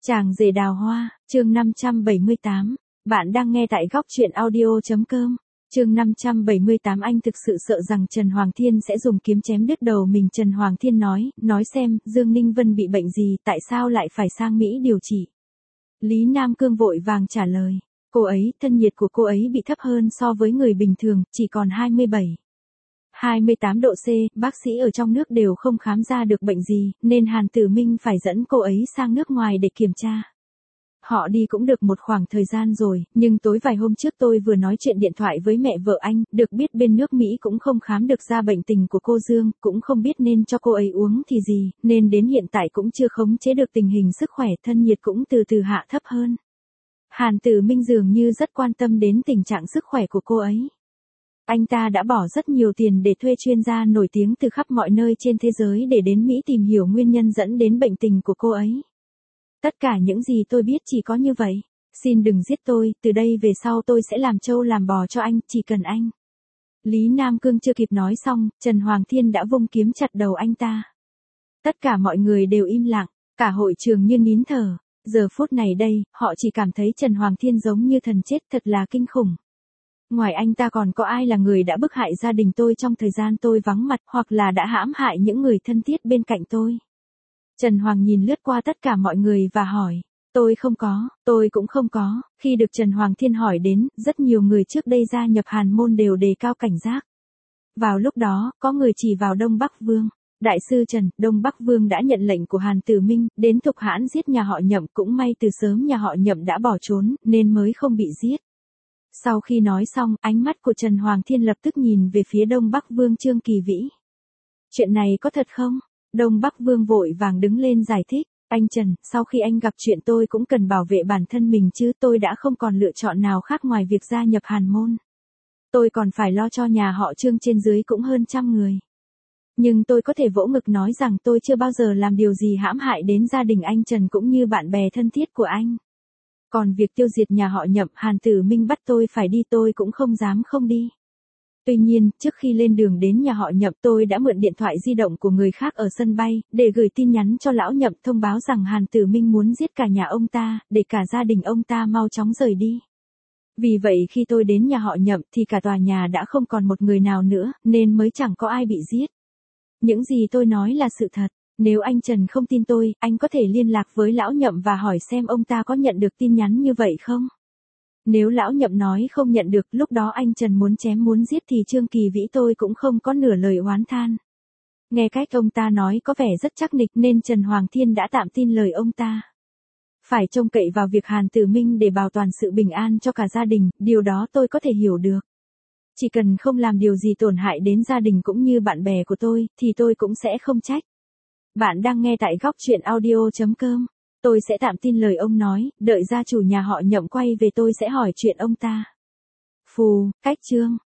Chàng rể đào hoa, chương 578. Bạn đang nghe tại góc truyện audio.com. Chương 578. Anh thực sự sợ rằng Trần Hoàng Thiên sẽ dùng kiếm chém đứt đầu mình. Trần Hoàng Thiên nói xem, Dương Ninh Vân bị bệnh gì, tại sao lại phải sang Mỹ điều trị? Lý Nam Cương vội vàng trả lời, cô ấy, thân nhiệt của cô ấy bị thấp hơn so với người bình thường, chỉ còn 28 độ C, bác sĩ ở trong nước đều không khám ra được bệnh gì, nên Hàn Tử Minh phải dẫn cô ấy sang nước ngoài để kiểm tra. Họ đi cũng được một khoảng thời gian rồi, nhưng tối vài hôm trước tôi vừa nói chuyện điện thoại với mẹ vợ anh, được biết bên nước Mỹ cũng không khám được ra bệnh tình của cô Dương, cũng không biết nên cho cô ấy uống thì gì, nên đến hiện tại cũng chưa khống chế được tình hình sức khỏe, thân nhiệt cũng từ từ hạ thấp hơn. Hàn Tử Minh dường như rất quan tâm đến tình trạng sức khỏe của cô ấy. Anh ta đã bỏ rất nhiều tiền để thuê chuyên gia nổi tiếng từ khắp mọi nơi trên thế giới để đến Mỹ tìm hiểu nguyên nhân dẫn đến bệnh tình của cô ấy. Tất cả những gì tôi biết chỉ có như vậy. Xin đừng giết tôi, từ đây về sau tôi sẽ làm trâu làm bò cho anh, chỉ cần anh. Lý Nam Cương chưa kịp nói xong, Trần Hoàng Thiên đã vung kiếm chặt đầu anh ta. Tất cả mọi người đều im lặng, cả hội trường như nín thở. Giờ phút này đây, họ chỉ cảm thấy Trần Hoàng Thiên giống như thần chết, thật là kinh khủng. Ngoài anh ta còn có ai là người đã bức hại gia đình tôi trong thời gian tôi vắng mặt, hoặc là đã hãm hại những người thân thiết bên cạnh tôi? Trần Hoàng nhìn lướt qua tất cả mọi người và hỏi, tôi không có, tôi cũng không có. Khi được Trần Hoàng Thiên hỏi đến, rất nhiều người trước đây gia nhập Hàn môn đều đề cao cảnh giác. Vào lúc đó, có người chỉ vào Đông Bắc Vương. Đại sư Trần, Đông Bắc Vương đã nhận lệnh của Hàn Tử Minh, đến Thục Hãn giết nhà họ Nhậm, cũng may từ sớm nhà họ Nhậm đã bỏ trốn, nên mới không bị giết. Sau khi nói xong, ánh mắt của Trần Hoàng Thiên lập tức nhìn về phía Đông Bắc Vương Trương Kỳ Vĩ. Chuyện này có thật không? Đông Bắc Vương vội vàng đứng lên giải thích. Anh Trần, sau khi anh gặp chuyện tôi cũng cần bảo vệ bản thân mình chứ, tôi đã không còn lựa chọn nào khác ngoài việc gia nhập Hàn môn. Tôi còn phải lo cho nhà họ Trương trên dưới cũng hơn 100 người. Nhưng tôi có thể vỗ ngực nói rằng tôi chưa bao giờ làm điều gì hãm hại đến gia đình anh Trần cũng như bạn bè thân thiết của anh. Còn việc tiêu diệt nhà họ Nhậm, Hàn Tử Minh bắt tôi phải đi, tôi cũng không dám không đi. Tuy nhiên, trước khi lên đường đến nhà họ Nhậm, tôi đã mượn điện thoại di động của người khác ở sân bay, để gửi tin nhắn cho lão Nhậm thông báo rằng Hàn Tử Minh muốn giết cả nhà ông ta, để cả gia đình ông ta mau chóng rời đi. Vì vậy khi tôi đến nhà họ Nhậm thì cả tòa nhà đã không còn một người nào nữa, nên mới chẳng có ai bị giết. Những gì tôi nói là sự thật. Nếu anh Trần không tin tôi, anh có thể liên lạc với lão Nhậm và hỏi xem ông ta có nhận được tin nhắn như vậy không? Nếu lão Nhậm nói không nhận được, lúc đó anh Trần muốn chém muốn giết thì Trương Kỳ Vĩ tôi cũng không có nửa lời oán than. Nghe cách ông ta nói có vẻ rất chắc nịch nên Trần Hoàng Thiên đã tạm tin lời ông ta. Phải trông cậy vào việc Hàn Tử Minh để bảo toàn sự bình an cho cả gia đình, điều đó tôi có thể hiểu được. Chỉ cần không làm điều gì tổn hại đến gia đình cũng như bạn bè của tôi, thì tôi cũng sẽ không trách. Bạn đang nghe tại góc truyện audio.com. Tôi sẽ tạm tin lời ông nói, đợi gia chủ nhà họ Nhậm quay về tôi sẽ hỏi chuyện ông ta. Phù, cách chương.